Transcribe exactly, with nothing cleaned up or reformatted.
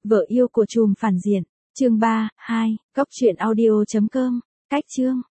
Vợ yêu của trùm phản diện, chương ba, hai, góc truyện audio chấm com, cách chương.